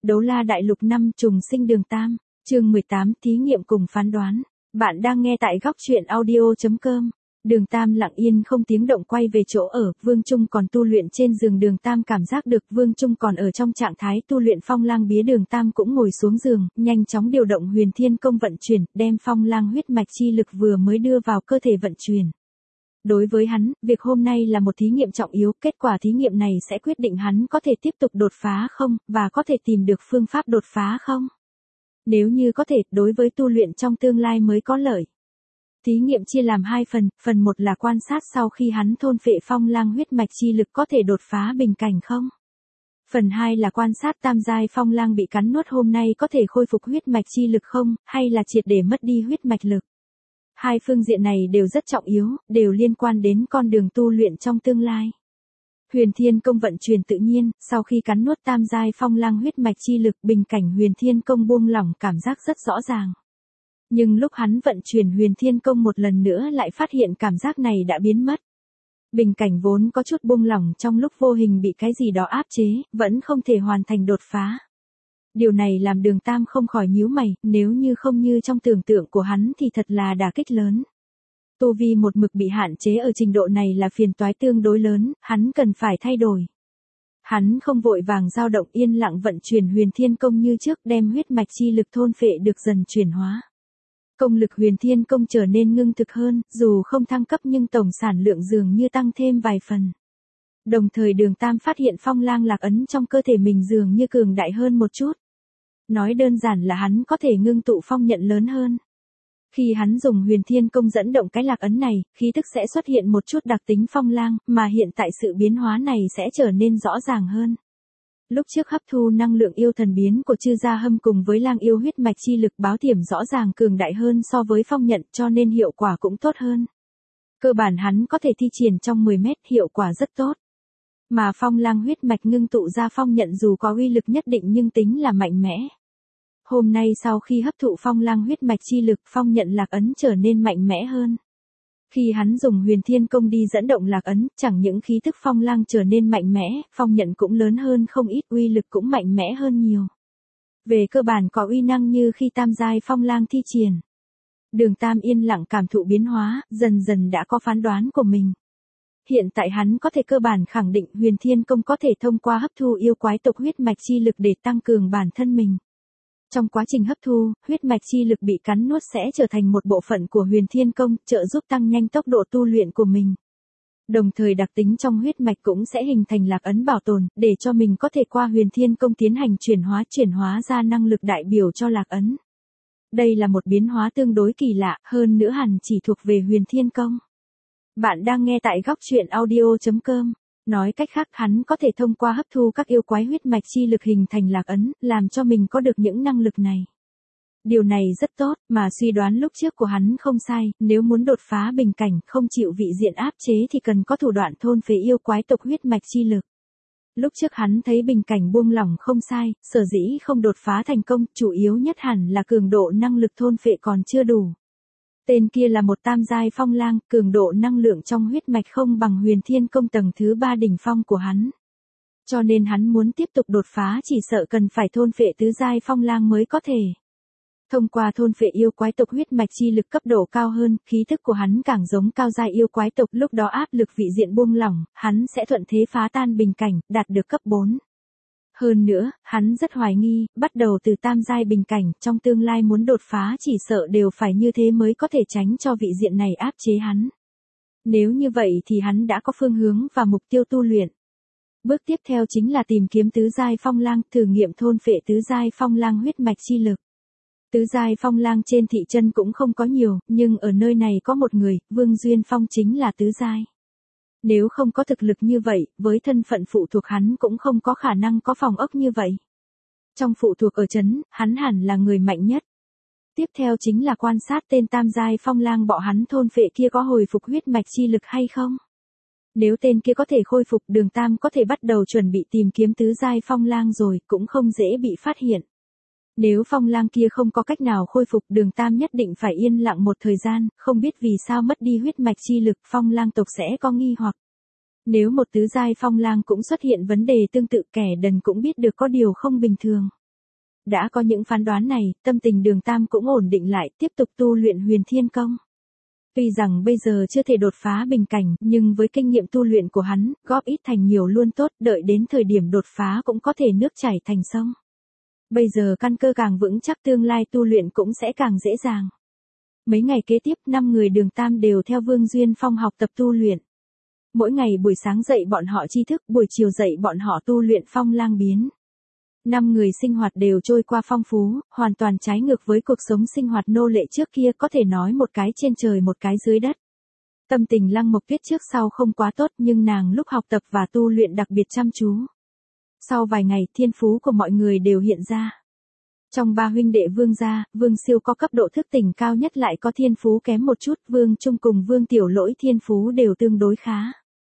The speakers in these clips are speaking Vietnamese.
Đấu La Đại Lục 5 trùng sinh Đường Tam, chương 18 thí nghiệm cùng phán đoán. Bạn đang nghe tại góc truyện audio.com. Đường Tam lặng yên không tiếng động quay về chỗ ở, Vương Trung còn tu luyện trên giường. Đường Tam cảm giác được Vương Trung còn ở trong trạng thái tu luyện. Phong Lang Bía Đường Tam cũng ngồi xuống giường, nhanh chóng điều động Huyền Thiên Công vận chuyển, đem Phong Lang huyết mạch chi lực vừa mới đưa vào cơ thể vận chuyển. Đối với hắn, việc hôm nay là một thí nghiệm trọng yếu, kết quả thí nghiệm này sẽ quyết định hắn có thể tiếp tục đột phá không, và có thể tìm được phương pháp đột phá không. Nếu như có thể, đối với tu luyện trong tương lai mới có lợi. Thí nghiệm chia làm 2 phần, phần 1 là quan sát sau khi hắn thôn phệ Phong Lang huyết mạch chi lực có thể đột phá bình cảnh không. Phần 2 là quan sát tam giai Phong Lang bị cắn nuốt hôm nay có thể khôi phục huyết mạch chi lực không, hay là triệt để mất đi huyết mạch lực. Hai phương diện này đều rất trọng yếu, đều liên quan đến con đường tu luyện trong tương lai. Huyền Thiên Công vận chuyển tự nhiên, sau khi cắn nuốt tam giai Phong Lang huyết mạch chi lực, bình cảnh Huyền Thiên Công buông lỏng cảm giác rất rõ ràng. Nhưng lúc hắn vận chuyển Huyền Thiên Công một lần nữa lại phát hiện cảm giác này đã biến mất. Bình cảnh vốn có chút buông lỏng trong lúc vô hình bị cái gì đó áp chế, vẫn không thể hoàn thành đột phá. Điều này làm Đường Tam không khỏi nhíu mày, nếu như không như trong tưởng tượng của hắn thì thật là đả kích lớn. Tu vi một mực bị hạn chế ở trình độ này là phiền toái tương đối lớn, hắn cần phải thay đổi. Hắn không vội vàng dao động, yên lặng vận chuyển Huyền Thiên Công như trước, đem huyết mạch chi lực thôn phệ được dần chuyển hóa. Công lực Huyền Thiên Công trở nên ngưng thực hơn, dù không thăng cấp nhưng tổng sản lượng dường như tăng thêm vài phần. Đồng thời Đường Tam phát hiện Phong Lang lạc ấn trong cơ thể mình dường như cường đại hơn một chút. Nói đơn giản là hắn có thể ngưng tụ phong nhận lớn hơn. Khi hắn dùng Huyền Thiên Công dẫn động cái lạc ấn này, khí tức sẽ xuất hiện một chút đặc tính Phong Lang, mà hiện tại sự biến hóa này sẽ trở nên rõ ràng hơn. Lúc trước hấp thu năng lượng yêu thần biến của Chư Gia Hâm cùng với Lang yêu huyết mạch chi lực báo tiềm rõ ràng cường đại hơn so với phong nhận, cho nên hiệu quả cũng tốt hơn. Cơ bản hắn có thể thi triển trong 10 mét, hiệu quả rất tốt. Mà Phong Lang huyết mạch ngưng tụ ra phong nhận dù có uy lực nhất định nhưng tính là mạnh mẽ. Hôm nay sau khi hấp thụ Phong Lang huyết mạch chi lực, phong nhận lạc ấn trở nên mạnh mẽ hơn. Khi hắn dùng Huyền Thiên Công đi dẫn động lạc ấn, chẳng những khí tức Phong Lang trở nên mạnh mẽ, phong nhận cũng lớn hơn không ít, uy lực cũng mạnh mẽ hơn nhiều. Về cơ bản có uy năng như khi tam giai Phong Lang thi triển. Đường Tam yên lặng cảm thụ biến hóa, dần dần đã có phán đoán của mình. Hiện tại hắn có thể cơ bản khẳng định Huyền Thiên Công có thể thông qua hấp thu yêu quái tộc huyết mạch chi lực để tăng cường bản thân mình. Trong quá trình hấp thu, huyết mạch chi lực bị cắn nuốt sẽ trở thành một bộ phận của Huyền Thiên Công, trợ giúp tăng nhanh tốc độ tu luyện của mình. Đồng thời đặc tính trong huyết mạch cũng sẽ hình thành lạc ấn bảo tồn, để cho mình có thể qua Huyền Thiên Công tiến hành chuyển hóa ra năng lực đại biểu cho lạc ấn. Đây là một biến hóa tương đối kỳ lạ, hơn nữa hẳn chỉ thuộc về Huyền Thiên Công. Bạn đang nghe tại góc truyện audio.com. Nói cách khác hắn có thể thông qua hấp thu các yêu quái huyết mạch chi lực hình thành lạc ấn, làm cho mình có được những năng lực này. Điều này rất tốt, mà suy đoán lúc trước của hắn không sai, nếu muốn đột phá bình cảnh không chịu vị diện áp chế thì cần có thủ đoạn thôn phệ yêu quái tộc huyết mạch chi lực. Lúc trước hắn thấy bình cảnh buông lỏng không sai, sở dĩ không đột phá thành công, chủ yếu nhất hẳn là cường độ năng lực thôn phệ còn chưa đủ. Tên kia là một tam giai Phong Lang, cường độ năng lượng trong huyết mạch không bằng Huyền Thiên Công tầng thứ 3 đỉnh phong của hắn. Cho nên hắn muốn tiếp tục đột phá chỉ sợ cần phải thôn phệ tứ giai Phong Lang mới có thể. Thông qua thôn phệ yêu quái tộc huyết mạch chi lực cấp độ cao hơn, khí thức của hắn càng giống cao giai yêu quái tộc, lúc đó áp lực vị diện buông lỏng, hắn sẽ thuận thế phá tan bình cảnh, đạt được cấp 4. Hơn nữa, hắn rất hoài nghi, bắt đầu từ tam giai bình cảnh, trong tương lai muốn đột phá chỉ sợ đều phải như thế mới có thể tránh cho vị diện này áp chế hắn. Nếu như vậy thì hắn đã có phương hướng và mục tiêu tu luyện. Bước tiếp theo chính là tìm kiếm tứ giai Phong Lang, thử nghiệm thôn phệ tứ giai Phong Lang huyết mạch chi lực. Tứ giai Phong Lang trên thị trấn cũng không có nhiều, nhưng ở nơi này có một người, Vương Duyên Phong chính là tứ giai. Nếu không có thực lực như vậy, với thân phận phụ thuộc hắn cũng không có khả năng có phòng ốc như vậy. Trong phụ thuộc ở trấn, hắn hẳn là người mạnh nhất. Tiếp theo chính là quan sát tên tam giai Phong Lang bọ hắn thôn phệ kia có hồi phục huyết mạch chi lực hay không. Nếu tên kia có thể khôi phục, Đường Tam có thể bắt đầu chuẩn bị tìm kiếm tứ giai Phong Lang rồi, cũng không dễ bị phát hiện. Nếu Phong Lang kia không có cách nào khôi phục, Đường Tam nhất định phải yên lặng một thời gian, không biết vì sao mất đi huyết mạch chi lực, Phong Lang tộc sẽ có nghi hoặc. Nếu một tứ giai Phong Lang cũng xuất hiện vấn đề tương tự, kẻ đần cũng biết được có điều không bình thường. Đã có những phán đoán này, tâm tình Đường Tam cũng ổn định lại, tiếp tục tu luyện Huyền Thiên Công. Tuy rằng bây giờ chưa thể đột phá bình cảnh, nhưng với kinh nghiệm tu luyện của hắn, góp ít thành nhiều luôn tốt, đợi đến thời điểm đột phá cũng có thể nước chảy thành sông. Bây giờ căn cơ càng vững chắc, tương lai tu luyện cũng sẽ càng dễ dàng. Mấy ngày kế tiếp, 5 người Đường Tam đều theo Vương Duyên Phong học tập tu luyện. Mỗi ngày buổi sáng dạy bọn họ tri thức, buổi chiều dạy bọn họ tu luyện phong lang biến. 5 người sinh hoạt đều trôi qua phong phú, hoàn toàn trái ngược với cuộc sống sinh hoạt nô lệ trước kia, có thể nói một cái trên trời một cái dưới đất. Tâm tình Lăng Mộc Tuyết trước sau không quá tốt, nhưng nàng lúc học tập và tu luyện đặc biệt chăm chú. Sau vài ngày, thiên phú của mọi người đều hiện ra. Trong 3 huynh đệ Vương gia, Vương Siêu có cấp độ thức tỉnh cao nhất, lại có thiên phú kém một chút, Vương Trung cùng Vương Tiểu Lỗi thiên phú đều tương đối khá.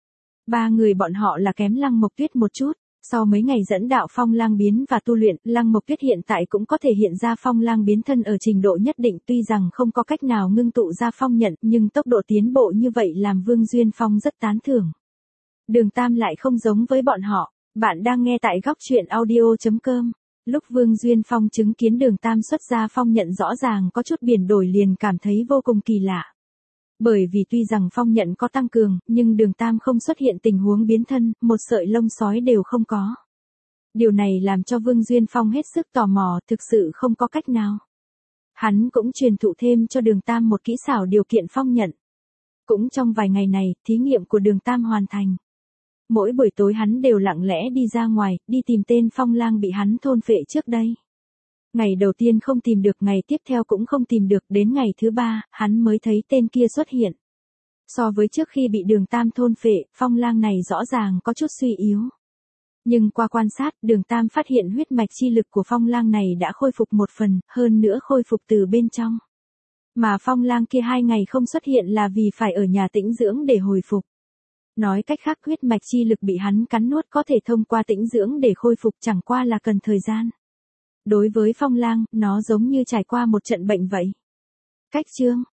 3 người bọn họ là kém Lăng Mộc Tuyết một chút. Sau mấy ngày dẫn đạo phong lang biến và tu luyện, Lăng Mộc Tuyết hiện tại cũng có thể hiện ra phong lang biến thân ở trình độ nhất định, tuy rằng không có cách nào ngưng tụ ra phong nhận, nhưng tốc độ tiến bộ như vậy làm Vương Duyên Phong rất tán thưởng. Đường Tam lại không giống với bọn họ. Bạn đang nghe tại góc truyện audio.com. Lúc Vương Duyên Phong chứng kiến Đường Tam xuất ra phong nhận rõ ràng có chút biển đổi, liền cảm thấy vô cùng kỳ lạ. Bởi vì tuy rằng phong nhận có tăng cường, nhưng Đường Tam không xuất hiện tình huống biến thân, một sợi lông sói đều không có. Điều này làm cho Vương Duyên Phong hết sức tò mò, thực sự không có cách nào. Hắn cũng truyền thụ thêm cho Đường Tam một kỹ xảo điều kiện phong nhận. Cũng trong vài ngày này, thí nghiệm của Đường Tam hoàn thành. Mỗi buổi tối hắn đều lặng lẽ đi ra ngoài, đi tìm tên phong lang bị hắn thôn phệ trước đây. Ngày đầu tiên không tìm được, ngày tiếp theo cũng không tìm được, đến ngày thứ 3, hắn mới thấy tên kia xuất hiện. So với trước khi bị Đường Tam thôn phệ, phong lang này rõ ràng có chút suy yếu. Nhưng qua quan sát, Đường Tam phát hiện huyết mạch chi lực của phong lang này đã khôi phục một phần, hơn nữa khôi phục từ bên trong. Mà phong lang kia 2 ngày không xuất hiện là vì phải ở nhà tĩnh dưỡng để hồi phục. Nói cách khác, huyết mạch chi lực bị hắn cắn nuốt có thể thông qua tĩnh dưỡng để khôi phục, chẳng qua là cần thời gian. Đối với phong lang, nó giống như trải qua một trận bệnh vậy. Cách chương